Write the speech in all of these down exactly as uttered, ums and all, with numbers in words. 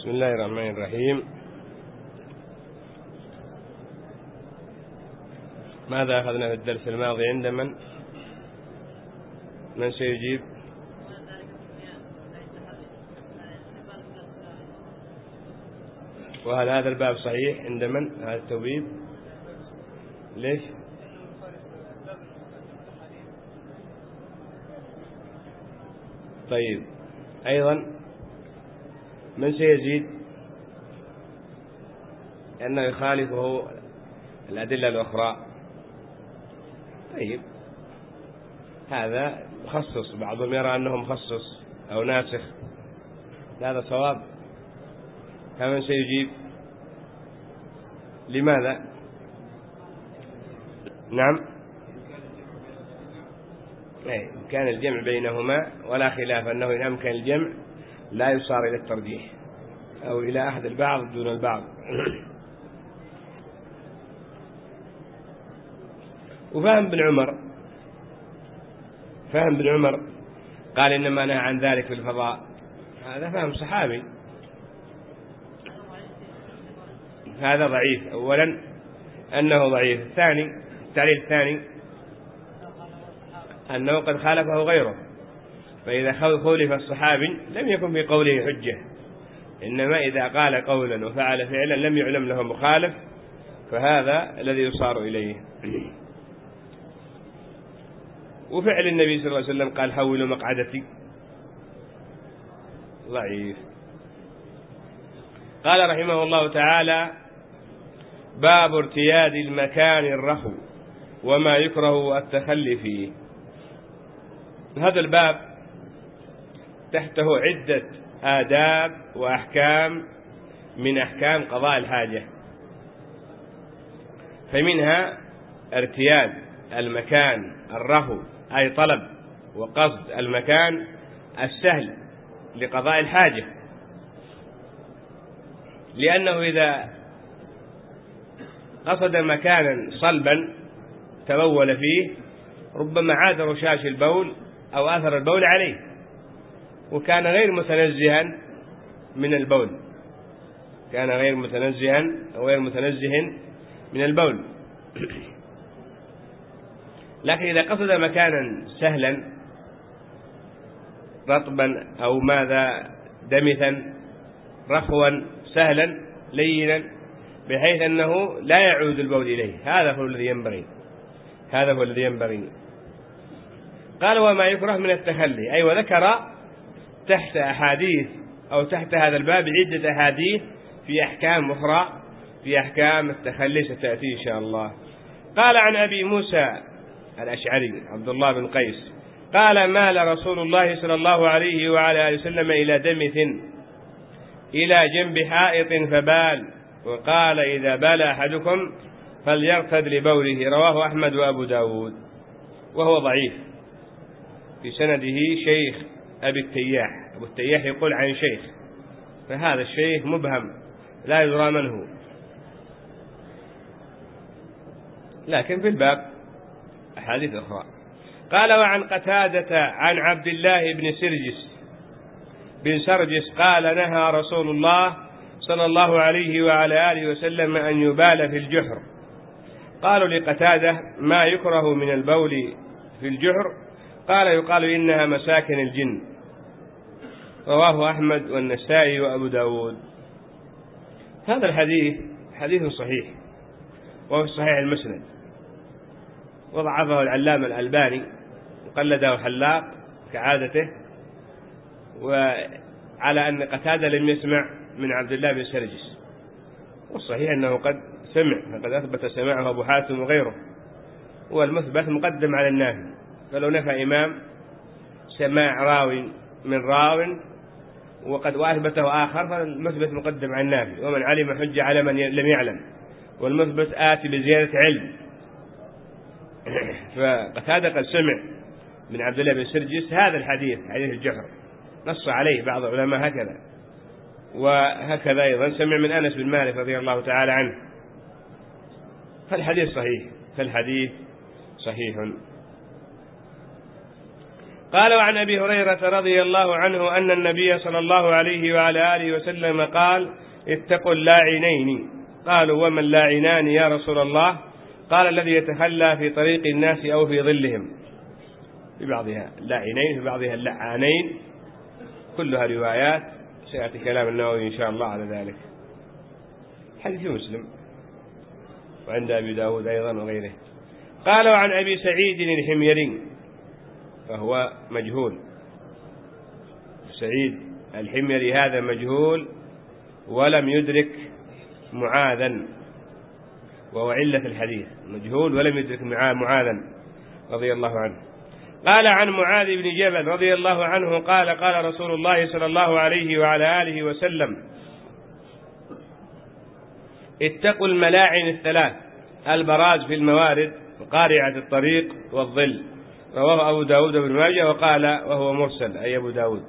بسم الله الرحمن الرحيم. ماذا أخذنا في الدرس الماضي؟ عند من؟ من سيجيب؟ وهل هذا الباب صحيح عند من؟ هذا التوبيب ليش؟ طيب، أيضا من سيزيد؟ لأنه يخالفه الأدلة الأخرى. طيب، هذا مخصص، بعضهم يرى أنه مخصص أو ناسخ، هذا صواب. فمن سيجيب؟ لماذا؟ نعم، كان الجمع بينهما ولا خلاف أنه إن أمكن الجمع لا يصار إلى الترجيح أو إلى أحد البعض دون البعض. وفهم بن عمر، فهم بن عمر قال إنما نهى عن ذلك في الفضاء، هذا فهم صحابي، هذا ضعيف. أولا أنه ضعيف، الثاني التعليل الثاني أنه قد خالفه غيره، فإذا خولف الصحابي لم يكن في قوله حجة، إنما إذا قال قولا وفعل فعلا لم يعلم له مخالف فهذا الذي يصار إليه. وفعل النبي صلى الله عليه وسلم قال حولوا مقعدتي، ضعيف. قال رحمه الله تعالى: باب ارتياد المكان الرخو وما يكره التخلي فيه. هذا الباب تحته عدة آداب وأحكام من أحكام قضاء الحاجة، فمنها ارتياد المكان الرخو، أي طلب وقصد المكان السهل لقضاء الحاجة، لأنه إذا قصد مكانا صلبا تبول فيه ربما عاد رشاش البول أو أثر البول عليه، وكان غير متنزها من البول، كان غير متنزها أو غير متنزه من البول. لكن إذا قصد مكانا سهلا رطبا أو ماذا دمثا رخوا سهلا لينا بحيث أنه لا يعود البول إليه، هذا هو الذي ينبغي، هذا هو الذي ينبغي. قال: وما يكره من التخلي، أي وذكر تحت أحاديث أو تحت هذا الباب عدة أحاديث في أحكام أخرى، في أحكام التخلي ستأتي إن شاء الله. قال: عن أبي موسى الأشعري عبد الله بن قيس قال: مال رسول الله صلى الله عليه وعلى آله وسلم إلى دمث إلى جنب حائط فبال، وقال: إذا بال أحدكم فليرتد لبوله. رواه أحمد وأبو داود، وهو ضعيف، في سنده شيخ أبي التياح، أبو التياح يقول عن شيخ، فهذا الشيخ مبهم لا يدرى من هو، لكن في الباب أحاديث أخرى. قال: وعن قتادة عن عبد الله بن سرجس بن سرجس قال: نهى رسول الله صلى الله عليه وعلى آله وسلم أن يبال في الجحر. قالوا لقتادة: ما يكره من البول في الجحر؟ قال: يقال إنها مساكن الجن. رواه أحمد والنسائي وأبو داود. هذا الحديث حديث صحيح، وهو صحيح المسند، وضعفه العلامة الألباني وقلده حلاق كعادته، وعلى أن قتادة لم يسمع من عبد الله بن سرجس، والصحيح أنه قد سمع، فقد أثبت سماعه أبو حاتم وغيره، والمثبت مقدم على النافي، فلو نفى إمام سماع راوي من راو وقد وأثبته آخر فالمثبت مقدم على النافي، ومن علم حجة على من لم يعلم، والمثبت آتي بزيادة علم. فقتادة قد سمع من عبد الله بن سرجس هذا الحديث، حديث الجحر، نص عليه بعض العلماء هكذا، وهكذا أيضا سمع من أنس بن مالك رضي الله تعالى عنه، فالحديث صحيح، فالحديث صحيح. قال وعن أبي هريرة رضي الله عنه أن النبي صلى الله عليه وعلى آله وسلم قال اتقوا اللاعنين. قالوا وما اللاعنان يا رسول الله؟ قال الذي يتخلى في طريق الناس أو في ظلهم، في بعضها اللاعنين في بعضها اللعانين، كلها روايات، سيأتي كلام النووي إن شاء الله على ذلك. حديث مسلم وعند أبي داود أيضا وغيره. قال وعن أبي سعيد الحميري فهو مجهول، سعيد الحميري هذا مجهول ولم يدرك معاذا، وهو علة الحديث، مجهول ولم يدرك معاذا رضي الله عنه. قال عن معاذ بن جبل رضي الله عنه قال قال رسول الله صلى الله عليه وعلى آله وسلم اتقوا الملاعن الثلاث، البراز في الموارد وقارعة الطريق والظل. رواه أبو داود بن ماجه وقال وهو مرسل، أي أبو داود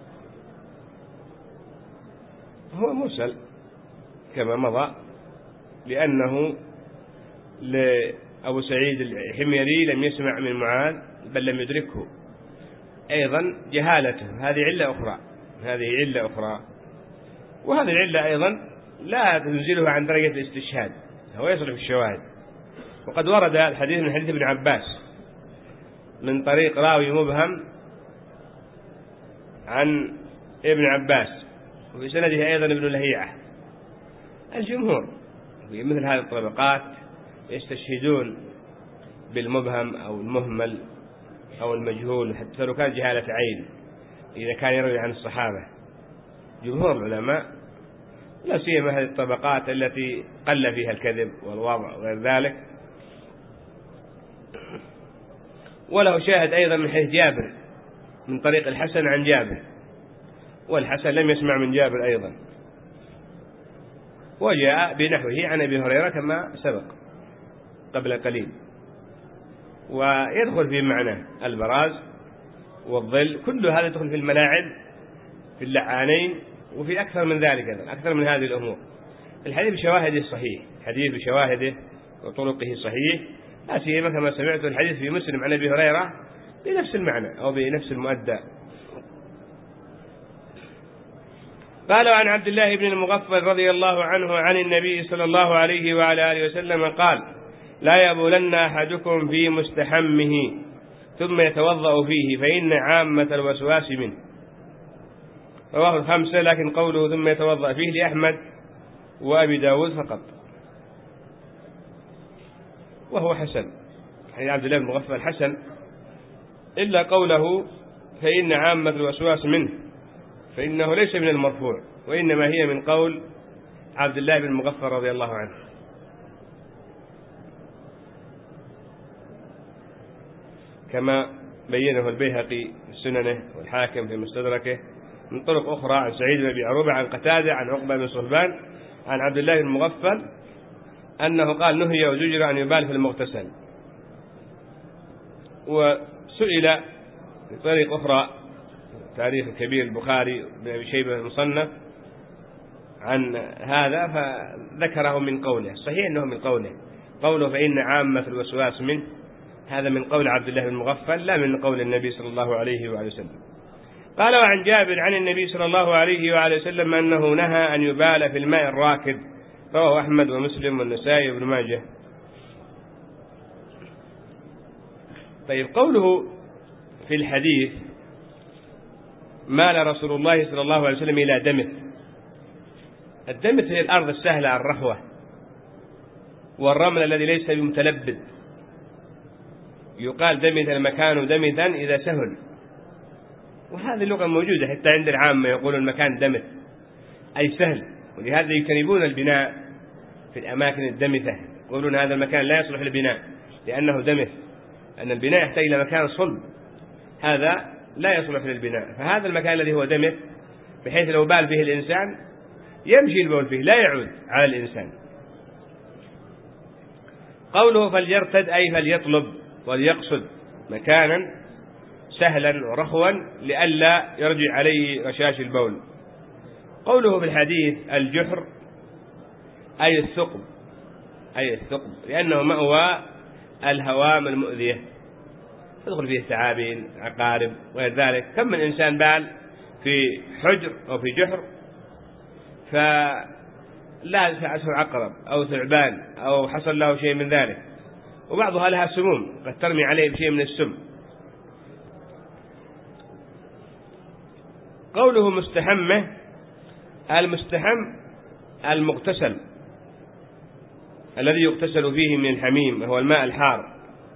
هو مرسل كما مضى، لأنه لأبو سعيد الحميري لم يسمع من معاذ بل لم يدركه، أيضا جهالته، هذه علة أخرى، هذه علة أخرى. وهذه العلة أيضا لا تنزله عن درجة الاستشهاد، هو يصلح الشواهد. وقد ورد الحديث من حديث ابن عباس من طريق راوي مبهم عن ابن عباس، وفي سنده أيضا ابن لهيعة. الجمهور في مثل هذه الطبقات يستشهدون بالمبهم أو المهمل أو المجهول، حتى لو كان جهالة عين، إذا كان يروي عن الصحابة. جمهور العلماء لا سيما هذه الطبقات التي قل فيها الكذب والوضع وغير ذلك. وله شاهد أيضا من حديث جابر من طريق الحسن عن جابر، والحسن لم يسمع من جابر أيضا، وجاء بنحوه عن أبي هريرة كما سبق قبل قليل. ويدخل في معنى البراز والظل، كل هذا يدخل في الملاعن في اللعانين، وفي أكثر من ذلك، أكثر من هذه الأمور. الحديث بشواهده صحيح، الحديث بشواهده وطرقه صحيح، لا سيما كما سمعت الحديث في مسلم عن أبي هريرة بنفس المعنى أو بنفس المؤدى. قال عن عبد الله بن المغفل رضي الله عنه عن النبي صلى الله عليه وعلى آله وسلم قال لا يبولن أحدكم في مستحمه ثم يتوضأ فيه فإن عامة الوسواس منه. رواه الخمسة، لكن قوله ثم يتوضأ فيه لأحمد وأبي داود فقط، وهو حسن، يعني عبد الله بن المغفل حسن، إلا قوله فإن عامة الوسواس منه، فإنه ليس من المرفوع، وإنما هي من قول عبد الله بن المغفل رضي الله عنه. كما بينه البيهقي في سننه والحاكم في مستدركه من طرق أخرى عن سعيد بن أبي عروبة عن قتادة عن عقبة بن صهبان عن عبد الله بن المغفل أنه قال نهي وزجر أن يبال في المغتسل. وسئل بطريق أخرى تاريخ الكبير البخاري بن أبي شيبة المصنف عن هذا، فذكره من قوله، صحيح أنه من قوله، قوله فإن عامة الوسواس منه، هذا من قول عبد الله بن المغفل لا من قول النبي صلى الله عليه وآله وسلم. قال وعن جابر عن النبي صلى الله عليه وآله وسلم أنه نهى أن يبال في الماء الراكد. رواه أحمد ومسلم والنسائي وابن ماجه. طيب، قوله في الحديث مال رسول الله صلى الله عليه وسلم إلى دمث. الدمث هي الأرض السهلة الرخوة، والرمل الذي ليس بمتلبد. يقال دمث المكان دمثا إذا سهل، وهذه اللغة موجودة حتى عند العامة، يقول المكان دمث أي سهل، ولهذا يكنبون البناء في الأماكن الدمثة، يقولون هذا المكان لا يصلح للبناء لأنه دمث، أن البناء يحتاج إلى مكان صلب، هذا لا يصلح للبناء. فهذا المكان الذي هو دمث بحيث لو بال فيه الإنسان يمشي البول فيه لا يعود على الإنسان. قوله فليرتد أي فليطلب وليقصد مكانا سهلا ورخوا لئلا يرجع عليه رشاش البول. قوله في الحديث الجحر أي الثقب، أي الثقب، لأنه مأوى الهوام المؤذية. تدخل فيه ثعابين، عقارب وغير ذلك. كم من إنسان بال في حجر أو في جحر فلا تسعه عقرب أو ثعبان أو حصل له شيء من ذلك، وبعضها لها سموم قد ترمي عليه بشيء من السم. قوله مستحمة، المستحم المغتسل الذي يغتسل فيه من الحميم وهو الماء الحار.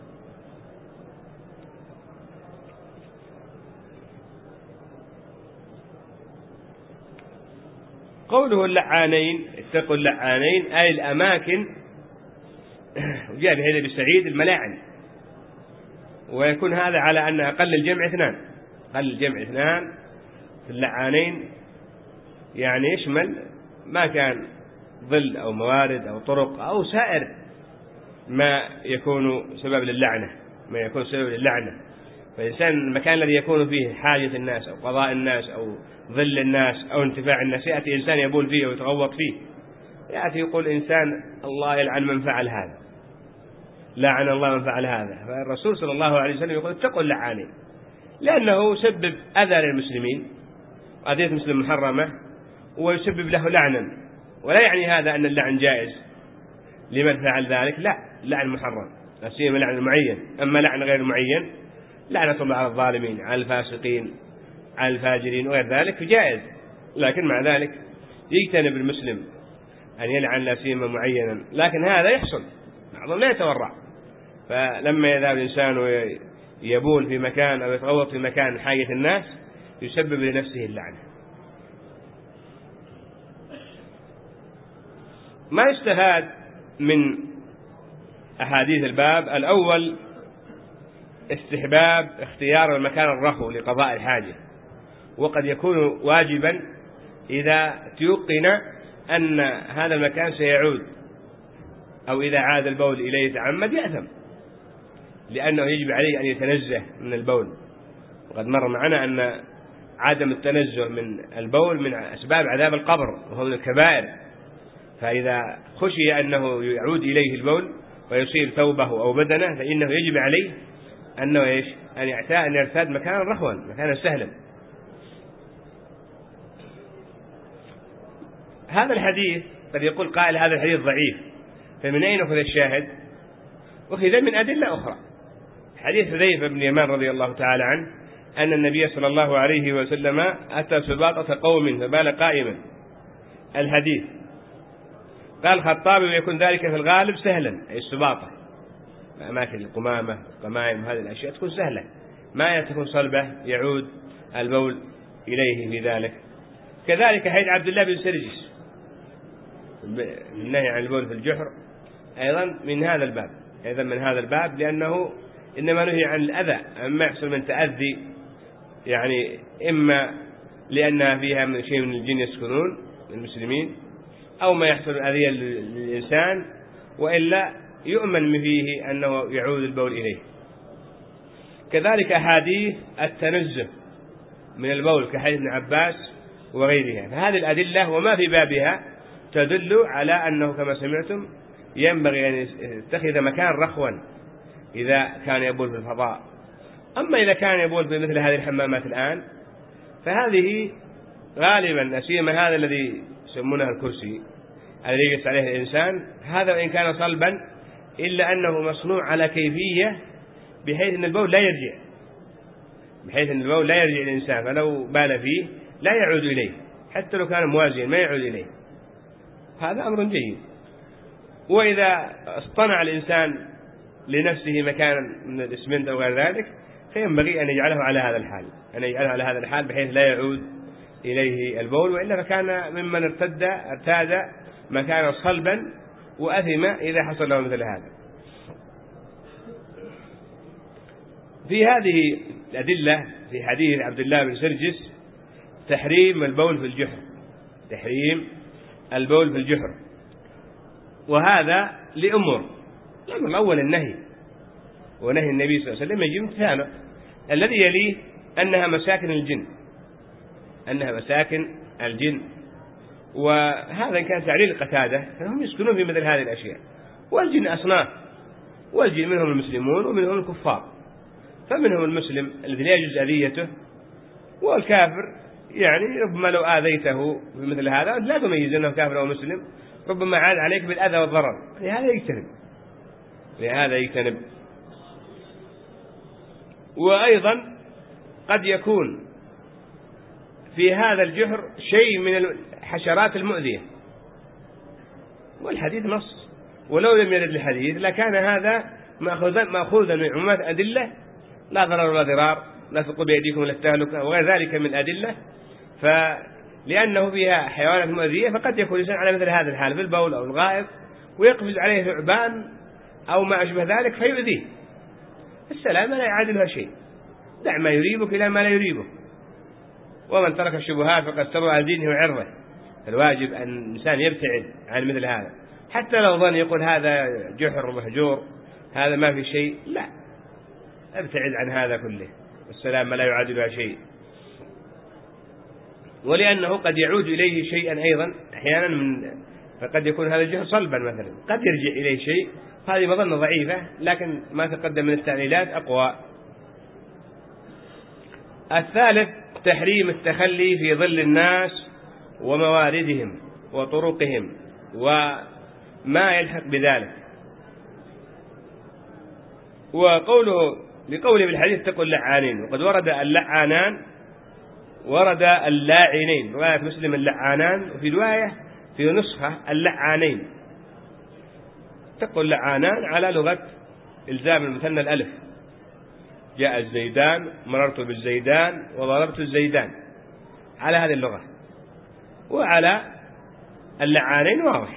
قوله اللعانين، اتقوا اللعانين أي الأماكن، وجاء في هذا بسعيد الملاعن، ويكون هذا على أن أقل الجمع اثنان، أقل الجمع اثنان في اللعانين، يعني يشمل ما كان ظل أو موارد أو طرق أو سائر ما يكون سبب للعنة، ما يكون سبب للعنة. فالإنسان المكان الذي يكون فيه حاجة الناس أو قضاء الناس أو ظل الناس أو انتفاع الناس، يأتي إنسان يبول فيه ويتغوط فيه، يأتي يقول إنسان الله يلعن من فعل هذا، لعن الله من فعل هذا. فالرسول صلى الله عليه وسلم يقول اتقوا اللعانين، لأنه سبب أذى للمسلمين، وأذية المسلم محرمة، ويسبب له لعنا. ولا يعني هذا أن اللعن جائز لمن فعل ذلك، لا، اللعن محرم، لا سيما اللعن المعين. أما لعن غير المعين، لعنة الله على الظالمين، على الفاسقين، على الفاجرين وغير ذلك جائز، لكن مع ذلك يجتنب المسلم أن يلعن لا سيما معينا. لكن هذا يحصل، بعضهم لا يتورع، فلما يذهب الإنسان يبول في مكان أو يتغوط في مكان حاجة الناس يسبب لنفسه اللعنة. ما يستفاد من أحاديث الباب الأول استحباب اختيار المكان الرخو لقضاء الحاجة، وقد يكون واجبا إذا تيقن أن هذا المكان سيعود، أو إذا عاد البول إليه يتعمد يأثم، لأنه يجب عليه أن يتنزه من البول. وقد مر معنا أن عدم التنزه من البول من أسباب عذاب القبر وهو من الكبائر، فإذا خشي أنه يعود إليه البول ويصير ثوبه أو بدنه فإنه يجب عليه أنه إيش؟ أن يعتاد أن يرتاد مكانا رخوا، مكانا سهلا. هذا الحديث قد يقول قائل هذا الحديث ضعيف، فمن أين أخذ الشاهد؟ أخذ من أدلة أخرى. حديث حذيفة بن يمان رضي الله تعالى عنه أن النبي صلى الله عليه وسلم أتى سباطة قوم فبال قائما. الحديث قال الخطابي ويكون ذلك في الغالب سهلا، أي السباطة أماكن القمامة القمائم هذه الأشياء تكون سهلة، ما تكون صلبة يعود البول إليه في ذلك. كذلك حديث عبد الله بن سرجس النهي عن البول في الجحر أيضا من هذا الباب، أيضا من هذا الباب، لأنه إنما نهي عن الأذى، أما يحصل من تأذي، يعني إما لأنها فيها من شيء من الجن يسكنون المسلمين، أو ما يحصل أذية للإنسان، وإلا يؤمن فيه أنه يعود البول إليه. كذلك أحاديث التنزه من البول كحديث ابن عباس وغيرها، فهذه الأدلة وما في بابها تدل على أنه كما سمعتم ينبغي أن يتخذ مكان رخوا إذا كان يبول في الفضاء. أما إذا كان يبول في مثل هذه الحمامات الآن فهذه غالبا أسيما هذا الذي يسمونه الكرسي الذي يجلس عليه الإنسان، هذا وإن كان صلبا إلا أنه مصنوع على كيفية بحيث أن البول لا يرجع، بحيث أن البول لا يرجع الإنسان، فلو بال فيه لا يعود إليه، حتى لو كان موازيا ما يعود إليه. هذا أمر جيد. وإذا اصطنع الإنسان لنفسه مكانا من الإسمنت أو غير ذلك فينبغي أن يجعله على هذا الحال، أن يجعله على هذا الحال بحيث لا يعود إليه البول، وإلا فكان ممن ارتد ارتاد مكانا صلبا وأثم إذا حصل له مثل هذا. في هذه الأدلة في حديث عبد الله بن سرجس تحريم البول في الجحر، تحريم البول في الجحر، وهذا لأمور. الأمر الأول النهي، ونهي النبي صلى الله عليه وسلم يجب امتثاله. الذي يليه أنها مساكن الجن، أنها مساكن الجن، وهذا كان تعليل قتادة، فهم يسكنون في مثل هذه الأشياء. والجن أصناف، والجن منهم المسلمون ومنهم الكفار، فمنهم المسلم الذي لا يجوز أذيته، والكافر يعني ربما لو آذيته بمثل هذا لا تميز أنه كافر أو مسلم، ربما عاد عليك بالأذى والضرر، لهذا يجتنب لهذا يجتنب وأيضا قد يكون في هذا الجحر شيء من الحشرات المؤذية، والحديث نص، ولو لم يرد الحديث لكان هذا مأخوذا من عمومات أدلة لا ضرر ولا ضرار، لا تلقوا بأيديكم إلى التهلكة وغير ذلك من أدلة، فلأنه فيها حيوانات مؤذية فقد يكون الإنسان على مثل هذا الحال في البول أو الغائط ويقفز عليه ثعبان أو ما أشبه ذلك فيؤذيه، السلامة لا يعادلها شيء، دع ما يريبك إلى ما لا يريبك، ومن ترك الشبهات فقد استبرأ على دينه وعرضه. الواجب أن الإنسان يبتعد عن مثل هذا، حتى لو ظن يقول هذا جحر مهجور هذا ما في شيء، لا، ابتعد عن هذا كله، والسلامة لا يعادلها شيء. ولأنه قد يعود إليه شيئا أيضا أحيانا من فقد يكون هذا الجحر صلبا مثلا، قد يرجع إليه شيء، هذه مظنة ضعيفة لكن ما تقدم من التعليلات أقوى. الثالث تحريم التخلي في ظل الناس ومواردهم وطرقهم وما يلحق بذلك، وقوله لقوله بالحديث اتقوا اللعانين، وقد ورد اللعانان ورد اللاعنين، رواية مسلم اللعانان، وفي رواية في نسخة اللعانين. اتقوا اللعانان على لغة إلزام المثنى الألف، جاء الزيدان مررت بالزيدان وضربت الزيدان، على هذه اللغة، وعلى اللعانين واضح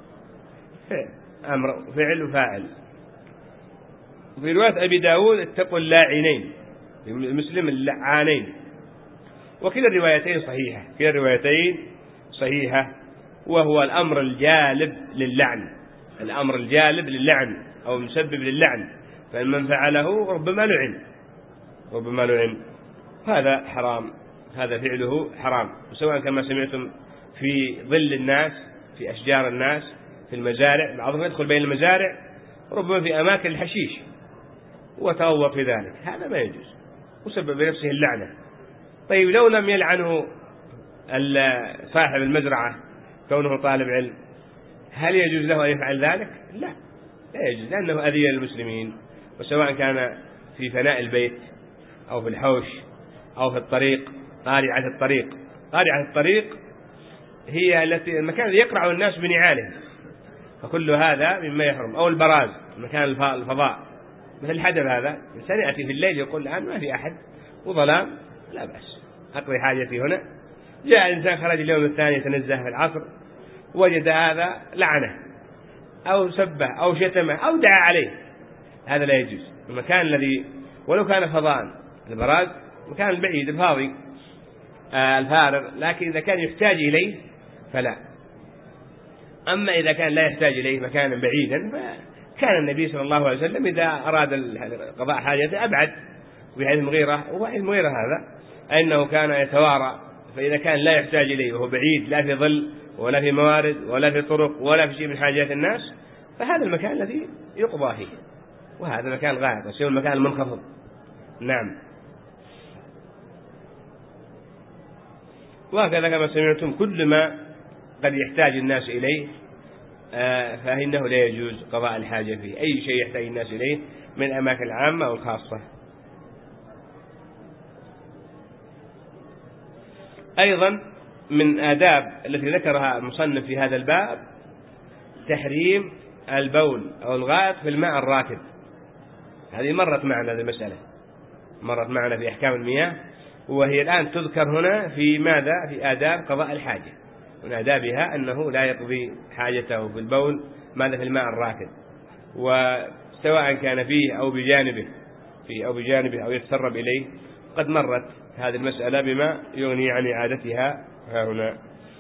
أمر فعل وفاعل. في رواية أبي داود اتقوا اللاعنين، في مسلم اللعانين، وكلا الروايتين صحيحة كلا الروايتين صحيحة وهو الأمر الجالب للعن، الأمر الجالب للعن أو مسبب للعن، فمن فعله ربما لعن ربما لعن هذا حرام، هذا فعله حرام، وسواء كما سمعتم في ظل الناس، في أشجار الناس، في المزارع، بعضهم يدخل بين المزارع، ربما في أماكن الحشيش وتغوط في ذلك، هذا ما يجوز وسبب بنفسه اللعنة. طيب لو لم يلعنه صاحب المزرعة كونه طالب علم، هل يجوز له أن يفعل ذلك؟ لا، لا يجوز، لأنه أذية للمسلمين، وسواء كان في فناء البيت أو في الحوش أو في الطريق، قارعة الطريق، قارعة الطريق هي التي المكان الذي يقرع الناس بنعالهم، فكل هذا مما يحرم، أو البراز مكان الفضاء مثل الحدث هذا، الإنسان يأتي في الليل يقول الآن ما في أحد وظلام، لا بأس أقضي حاجتي هنا، جاء الإنسان خرج اليوم الثاني يتنزه في العصر وجد هذا لعنه أو سبه أو شتمه أو دعا عليه، هذا لا يجوز. المكان الذي ولو كان فضاء، البراز مكان البعيد الفاضي آه الفارغ، لكن إذا كان يحتاج إليه فلا. أما إذا كان لا يحتاج إليه مكانا بعيدا، فكان النبي صلى الله عليه وسلم إذا أراد قضاء حاجته أبعد، وحيث المغيرة وحيث المغيرة هذا أنه كان يتوارى، فإذا كان لا يحتاج إليه وهو بعيد لا في ظل ولا في موارد ولا في طرق ولا في شيء من حاجات الناس، فهذا المكان الذي يقضى فيه، وهذا مكان غائط وسيء المكان المنخفض. نعم. وهكذا كما سمعتم كل ما قد يحتاج الناس إليه فإنه لا يجوز قضاء الحاجة فيه، أي شيء يحتاج الناس إليه من الأماكن العامة أو الخاصة. أيضا من آداب التي ذكرها المصنف في هذا الباب تحريم البول أو الغائط في الماء الراكد، هذه مرت معنا هذه المسألة، مرت معنا في أحكام المياه، وهي الآن تذكر هنا في ماذا؟ في آداب قضاء الحاجة، من آدابها أنه لا يقضي حاجته في البول ماذا في الماء الراكد، وسواء كان فيه أو بجانبه فيه أو بجانبه أو يتسرب إليه، قد مرت هذه المسألة بما يغني عن إعادتها ها هنا.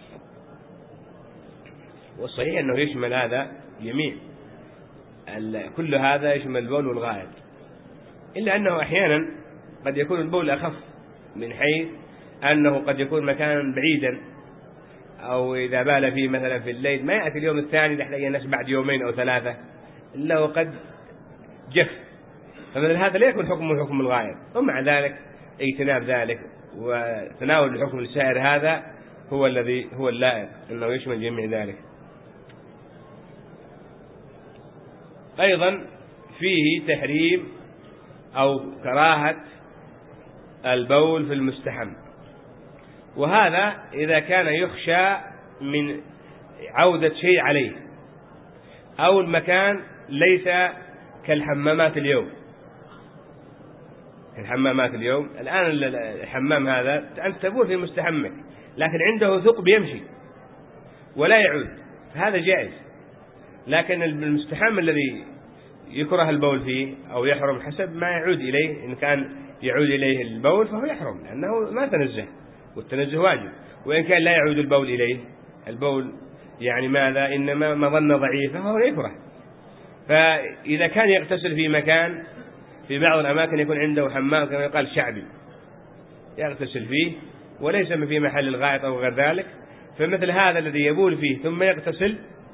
والصحيح أنه يشمل هذا جميع كل هذا يشمل البول والغائط، إلا أنه أحيانا قد يكون البول أخف من حيث أنه قد يكون مكانا بعيدا، أو إذا بال فيه مثلا في الليل ما يأتي اليوم الثاني يحتاج الناس بعد يومين أو ثلاثة إلا وقد جف، فمثل هذا لا يكون حكم حكم الغائط، ومع ذلك اجتناب ذلك وتناول الحكم السائر هذا هو الذي هو اللائق أنه يشمل جميع ذلك. أيضا فيه تحريم أو كراهة البول في المستحم، وهذا إذا كان يخشى من عودة شيء عليه أو المكان ليس كالحمامات اليوم. الحمامات اليوم الآن الحمام هذا أنت تبول في مستحمك لكن عنده ثقب يمشي ولا يعود، هذا جائز. لكن المستحم الذي يكره البول فيه أو يحرم حسب ما يعود إليه، إن كان يعود إليه البول فهو يحرم لأنه ما تنزه، والتنزه واجب. وإن كان لا يعود البول إليه، البول يعني ماذا إنما مظنة ضعيفة فهو يكره. فإذا كان يغتسل في مكان، في بعض الأماكن يكون عنده حمام كما يقال شعبي يغتسل فيه وليس في محل الغائط أو غير ذلك، فمثل هذا الذي يبول فيه ثم يغتسل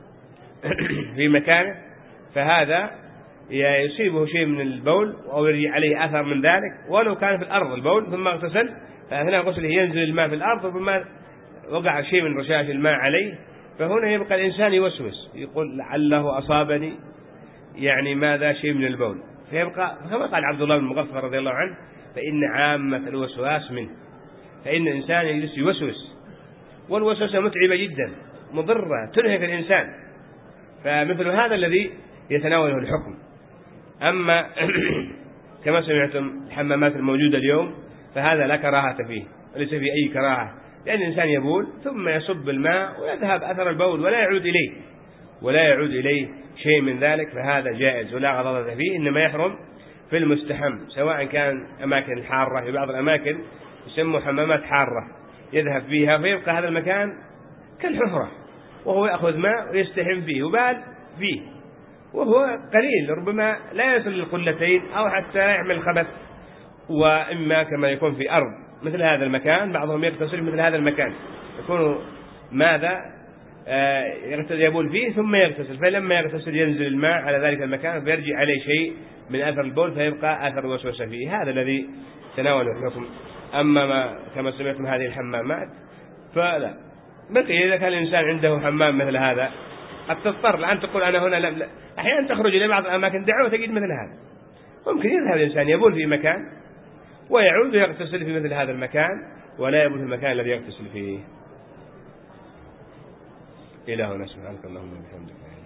في مكانه فهذا يصيبه شيء من البول أو يرجع عليه أثر من ذلك، ولو كان في الأرض البول ثم اغتسل فأثناء غسله ينزل الماء في الأرض ثم وقع شيء من رشاش الماء عليه، فهنا يبقى الإنسان يوسوس يقول لعله أصابني يعني ماذا شيء من البول، فيبقى كما قال عبد الله بن مغفر رضي الله عنه فإن عامة الوسواس منه، فإن الإنسان يجلس يوسوس، والوسوسة متعبة جدا مضرة تنهك الإنسان، فمثل هذا الذي يتناوله الحكم. أما كما سمعتم الحمامات الموجودة اليوم فهذا لا كراهة فيه، وليس فيه أي كراهة، لأن الإنسان يبول ثم يصب الماء ويذهب أثر البول ولا يعود إليه ولا يعود إليه شيء من ذلك، فهذا جائز ولا غضاضة فيه، إنما يحرم في المستحم، سواء كان أماكن حارة. في بعض الأماكن يسموا حمامات حارة يذهب فيها فيبقى هذا المكان كالحفرة وهو يأخذ ماء ويستحم فيه وبال فيه وهو قليل، ربما لا يصل للقلتين أو حتى يعمل خبث. وإما كما يكون في أرض مثل هذا المكان، بعضهم يغتسل مثل هذا المكان يكون ماذا آه يبول فيه ثم يغتسل، فلما يغتسل ينزل الماء على ذلك المكان فيرجع عليه شيء من أثر البول فيبقى أثر الوسوسة فيه، هذا الذي تناوله الحكم. أما ما كما سمعتم هذه الحمامات فلا بقي، إذا كان الإنسان عنده حمام مثل هذا قد تضطر الآن تقول أنا هنا لا لا. أحيانا تخرج إلى بعض الأماكن دعوة تجد مثل هذا، ممكن يذهب الإنسان يبول في مكان ويعود ويغتسل في مثل هذا المكان ولا يبول في المكان الذي يغتسل فيه. إلهنا سبحانك اللهم وبحمدك.